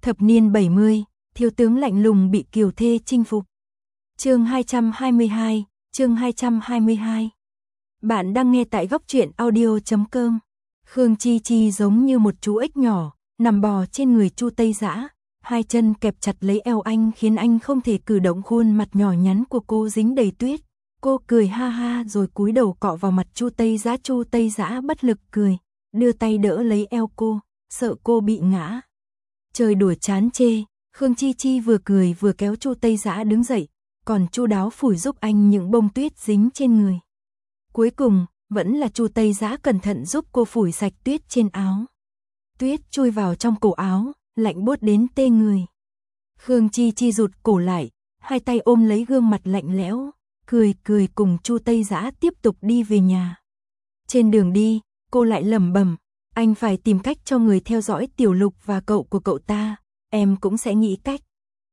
Thập niên 70, thiếu tướng lạnh lùng bị kiều thê chinh phục. Chương 222, chương 222. Bạn đang nghe tại góc truyện audio.com. Khương Chi Chi giống như một chú ếch nhỏ, nằm bò trên người Chu Tây Dã, hai chân kẹp chặt lấy eo anh khiến anh không thể cử động, khuôn mặt nhỏ nhắn của cô dính đầy tuyết. Cô cười ha ha rồi cúi đầu cọ vào mặt Chu Tây Dã. Chu Tây Dã bất lực cười, đưa tay đỡ lấy eo cô, sợ cô bị ngã. Trời đùa chán chê, Khương Chi Chi vừa cười vừa kéo Chu Tây Dã đứng dậy, còn chu đáo phủi giúp anh những bông tuyết dính trên người. Cuối cùng, vẫn là Chu Tây Dã cẩn thận giúp cô phủi sạch tuyết trên áo. Tuyết chui vào trong cổ áo, lạnh buốt đến tê người. Khương Chi Chi rụt cổ lại, hai tay ôm lấy gương mặt lạnh lẽo, cười cười cùng Chu Tây Dã tiếp tục đi về nhà. Trên đường đi, cô lại lẩm bẩm, anh phải tìm cách cho người theo dõi Tiểu Lục và cậu của cậu ta, em cũng sẽ nghĩ cách.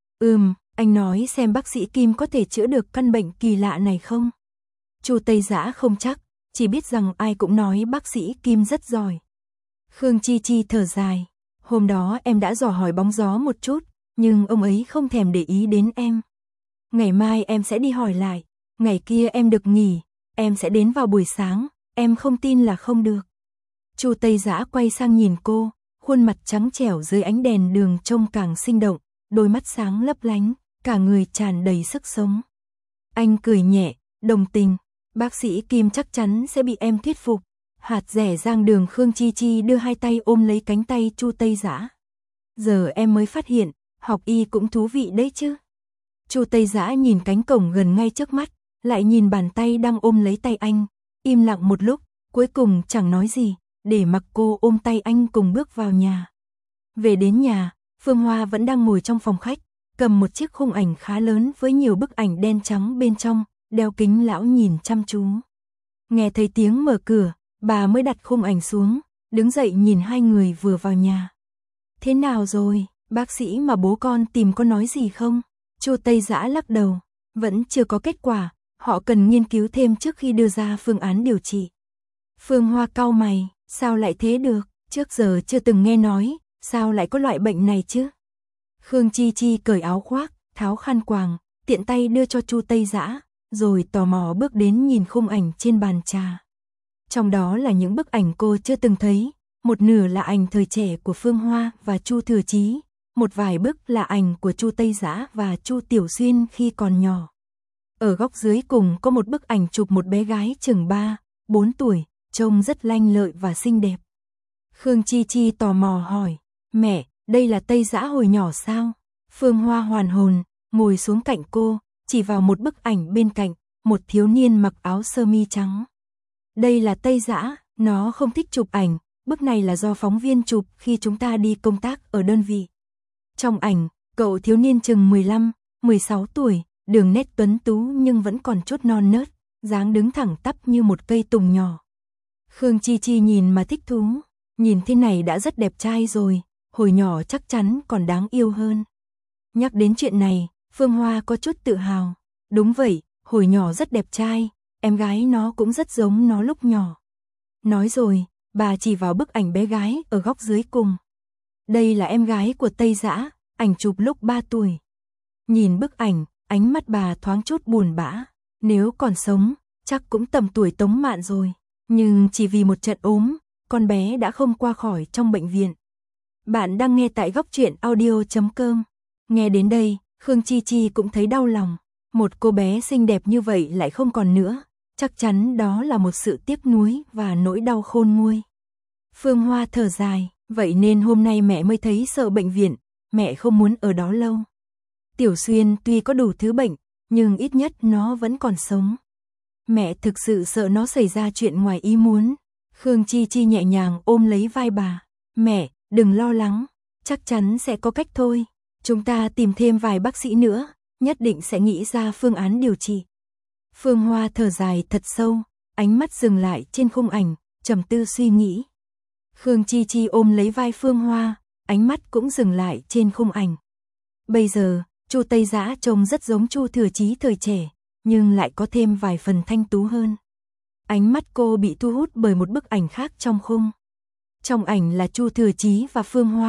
Anh nói xem bác sĩ Kim có thể chữa được căn bệnh kỳ lạ này không? Chu Tây Dã không chắc, chỉ biết rằng ai cũng nói bác sĩ Kim rất giỏi. Khương Chi Chi thở dài, hôm đó em đã dò hỏi bóng gió một chút, nhưng ông ấy không thèm để ý đến em. Ngày mai em sẽ đi hỏi lại, ngày kia em được nghỉ, em sẽ đến vào buổi sáng, em không tin là không được. Chu Tây Dã quay sang nhìn cô, khuôn mặt trắng trẻo dưới ánh đèn đường trông càng sinh động, đôi mắt sáng lấp lánh, cả người tràn đầy sức sống. Anh cười nhẹ, đồng tình, bác sĩ Kim chắc chắn sẽ bị em thuyết phục. Hạt rẻ rang đường. Khương Chi Chi đưa hai tay ôm lấy cánh tay Chu Tây Dã. Giờ em mới phát hiện, học y cũng thú vị đấy chứ. Chu Tây Dã nhìn cánh cổng gần ngay trước mắt, lại nhìn bàn tay đang ôm lấy tay anh, im lặng một lúc, cuối cùng chẳng nói gì, để mặc cô ôm tay anh cùng bước vào nhà. Về đến nhà, Phương Hoa vẫn đang ngồi trong phòng khách, cầm một chiếc khung ảnh khá lớn với nhiều bức ảnh đen trắng bên trong, đeo kính lão nhìn chăm chú. Nghe thấy tiếng mở cửa, bà mới đặt khung ảnh xuống, đứng dậy nhìn hai người vừa vào nhà. Thế nào rồi, bác sĩ mà bố con tìm có nói gì không? Chu Tây Dã lắc đầu, vẫn chưa có kết quả, họ cần nghiên cứu thêm trước khi đưa ra phương án điều trị. Phương Hoa cau mày, sao lại thế được, trước giờ chưa từng nghe nói, sao lại có loại bệnh này chứ? Khương Chi Chi cởi áo khoác, tháo khăn quàng, tiện tay đưa cho Chu Tây Dã, rồi tò mò bước đến nhìn khung ảnh trên bàn trà. Trong đó là những bức ảnh cô chưa từng thấy, một nửa là ảnh thời trẻ của Phương Hoa và Chu Thừa Chí, một vài bức là ảnh của Chu Tây Dã và Chu Tiểu Xuyên khi còn nhỏ. Ở góc dưới cùng có một bức ảnh chụp một bé gái chừng 3, 4 tuổi, trông rất lanh lợi và xinh đẹp. Khương Chi Chi tò mò hỏi, mẹ, đây là Tây Dã hồi nhỏ sao? Phương Hoa hoàn hồn, ngồi xuống cạnh cô, chỉ vào một bức ảnh bên cạnh, một thiếu niên mặc áo sơ mi trắng. Đây là Tây Dã, nó không thích chụp ảnh, bức này là do phóng viên chụp khi chúng ta đi công tác ở đơn vị. Trong ảnh, cậu thiếu niên chừng 15, 16 tuổi, đường nét tuấn tú nhưng vẫn còn chút non nớt, dáng đứng thẳng tắp như một cây tùng nhỏ. Khương Chi Chi nhìn mà thích thú, nhìn thế này đã rất đẹp trai rồi, hồi nhỏ chắc chắn còn đáng yêu hơn. Nhắc đến chuyện này, Phương Hoa có chút tự hào, đúng vậy, hồi nhỏ rất đẹp trai, em gái nó cũng rất giống nó lúc nhỏ. Nói rồi, bà chỉ vào bức ảnh bé gái ở góc dưới cùng. Đây là em gái của Tây Dã, ảnh chụp lúc 3 tuổi. Nhìn bức ảnh, ánh mắt bà thoáng chút buồn bã, nếu còn sống, chắc cũng tầm tuổi Tống Mạn rồi, nhưng chỉ vì một trận ốm, con bé đã không qua khỏi trong bệnh viện. Bạn đang nghe tại góc truyện audio.com. Nghe đến đây, Khương Chi Chi cũng thấy đau lòng, một cô bé xinh đẹp như vậy lại không còn nữa, chắc chắn đó là một sự tiếc nuối và nỗi đau khôn nguôi. Phương Hoa thở dài, vậy nên hôm nay mẹ mới thấy sợ bệnh viện, mẹ không muốn ở đó lâu. Tiểu Xuyên tuy có đủ thứ bệnh, nhưng ít nhất nó vẫn còn sống. Mẹ thực sự sợ nó xảy ra chuyện ngoài ý muốn. Khương Chi Chi nhẹ nhàng ôm lấy vai bà, mẹ, đừng lo lắng, chắc chắn sẽ có cách thôi. Chúng ta tìm thêm vài bác sĩ nữa, nhất định sẽ nghĩ ra phương án điều trị. Phương Hoa thở dài thật sâu, ánh mắt dừng lại trên khung ảnh, trầm tư suy nghĩ. Khương Chi Chi ôm lấy vai Phương Hoa, ánh mắt cũng dừng lại trên khung ảnh. Bây giờ, Chu Tây Dã trông rất giống Chu Thừa Chí thời trẻ, nhưng lại có thêm vài phần thanh tú hơn. Ánh mắt cô bị thu hút bởi một bức ảnh khác trong khung. Trong ảnh là Chu Thừa Chí và Phương Hoa,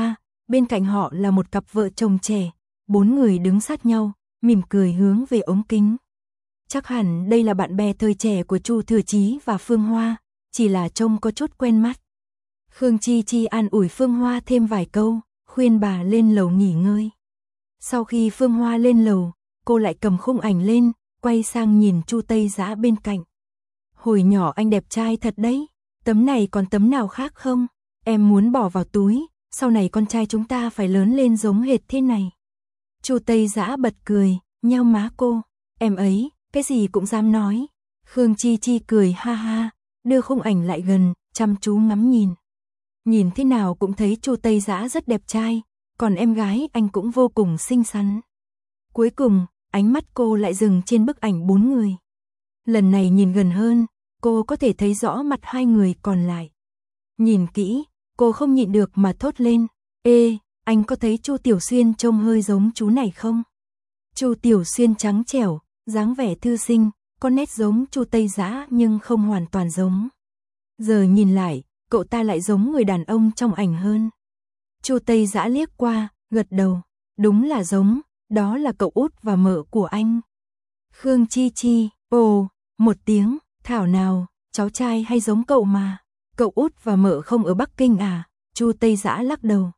bên cạnh họ là một cặp vợ chồng trẻ, 4 người đứng sát nhau, mỉm cười hướng về ống kính. Chắc hẳn đây là bạn bè thời trẻ của Chu Thừa Chí và Phương Hoa, chỉ là trông có chút quen mắt. Khương Chi Chi an ủi Phương Hoa thêm vài câu, khuyên bà lên lầu nghỉ ngơi. Sau khi Phương Hoa lên lầu, cô lại cầm khung ảnh lên, quay sang nhìn Chu Tây Dã bên cạnh. Hồi nhỏ anh đẹp trai thật đấy, tấm này còn tấm nào khác không? Em muốn bỏ vào túi, sau này con trai chúng ta phải lớn lên giống hệt thế này. Chu Tây Dã bật cười, nheo má cô, em ấy, cái gì cũng dám nói. Khương Chi Chi cười ha ha, đưa khung ảnh lại gần, chăm chú ngắm nhìn. Nhìn thế nào cũng thấy Chu Tây Dã rất đẹp trai, còn em gái anh cũng vô cùng xinh xắn. Cuối cùng, ánh mắt cô lại dừng trên bức ảnh 4 người. Lần này nhìn gần hơn, cô có thể thấy rõ mặt 2 người còn lại. Nhìn kỹ, cô không nhịn được mà thốt lên, ê, anh có thấy Chu Tiểu Xuyên trông hơi giống chú này không? Chu Tiểu Xuyên trắng trẻo, dáng vẻ thư sinh, có nét giống Chu Tây Dã nhưng không hoàn toàn giống. Giờ nhìn lại, cậu ta lại giống người đàn ông trong ảnh hơn. Chu Tây Dã liếc qua, gật đầu, đúng là giống, đó là cậu út và mợ của anh. Khương Chi Chi, ồ, một tiếng, thảo nào, cháu trai hay giống cậu mà. Cậu út và mợ không ở Bắc Kinh à? Chu Tây Dã lắc đầu.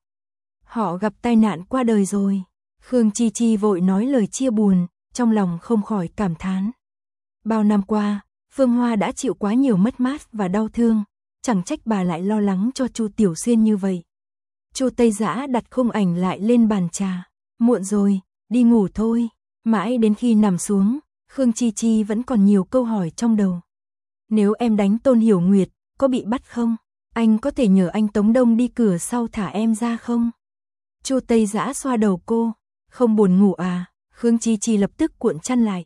Họ gặp tai nạn qua đời rồi. Khương Chi Chi vội nói lời chia buồn, trong lòng không khỏi cảm thán. Bao năm qua, Phương Hoa đã chịu quá nhiều mất mát và đau thương, chẳng trách bà lại lo lắng cho Chu Tiểu Xuyên như vậy. Chu Tây Dã đặt khung ảnh lại lên bàn trà. Muộn rồi, đi ngủ thôi. Mãi đến khi nằm xuống, Khương Chi Chi vẫn còn nhiều câu hỏi trong đầu. Nếu em đánh Tôn Hiểu Nguyệt, có bị bắt không? Anh có thể nhờ anh Tống Đông đi cửa sau thả em ra không? Chu Tây Dã xoa đầu cô. Không buồn ngủ à? Khương Chi Chi lập tức cuộn chăn lại.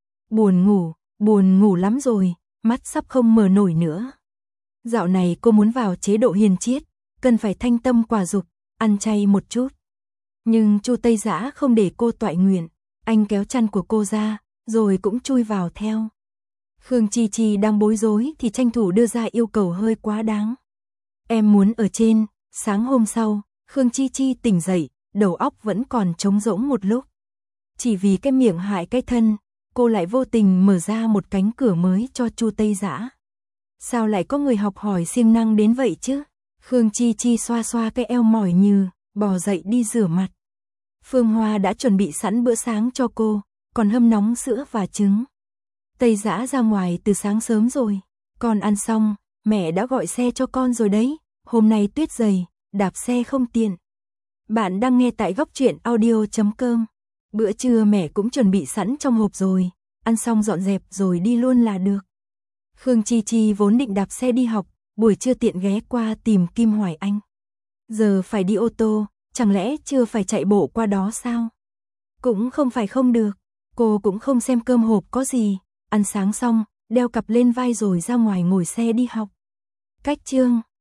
Buồn ngủ lắm rồi, mắt sắp không mở nổi nữa. Dạo này cô muốn vào chế độ hiền triết, cần phải thanh tâm quả dục, ăn chay một chút. Nhưng Chu Tây Dã không để cô toại nguyện, anh kéo chăn của cô ra, rồi cũng chui vào theo. Khương Chi Chi đang bối rối thì tranh thủ đưa ra yêu cầu hơi quá đáng. Em muốn ở trên. Sáng hôm sau, Khương Chi Chi tỉnh dậy, đầu óc vẫn còn trống rỗng một lúc. Chỉ vì cái miệng hại cái thân, cô lại vô tình mở ra một cánh cửa mới cho Chu Tây Dã. Sao lại có người học hỏi siêng năng đến vậy chứ? Khương Chi Chi xoa xoa cái eo mỏi nhừ, bò dậy đi rửa mặt. Phương Hoa đã chuẩn bị sẵn bữa sáng cho cô, còn hâm nóng sữa và trứng. Tây Dã ra ngoài từ sáng sớm rồi. Con ăn xong, mẹ đã gọi xe cho con rồi đấy. Hôm nay tuyết dày, đạp xe không tiện. Bạn đang nghe tại góc truyện audio.com. Bữa trưa mẹ cũng chuẩn bị sẵn trong hộp rồi, ăn xong dọn dẹp rồi đi luôn là được. Khương Chi Chi vốn định đạp xe đi học, buổi trưa tiện ghé qua tìm Kim Hoài Anh. Giờ phải đi ô tô, chẳng lẽ chưa phải chạy bộ qua đó sao? Cũng không phải không được, cô cũng không xem cơm hộp có gì, ăn sáng xong, đeo cặp lên vai rồi ra ngoài ngồi xe đi học. Cách chương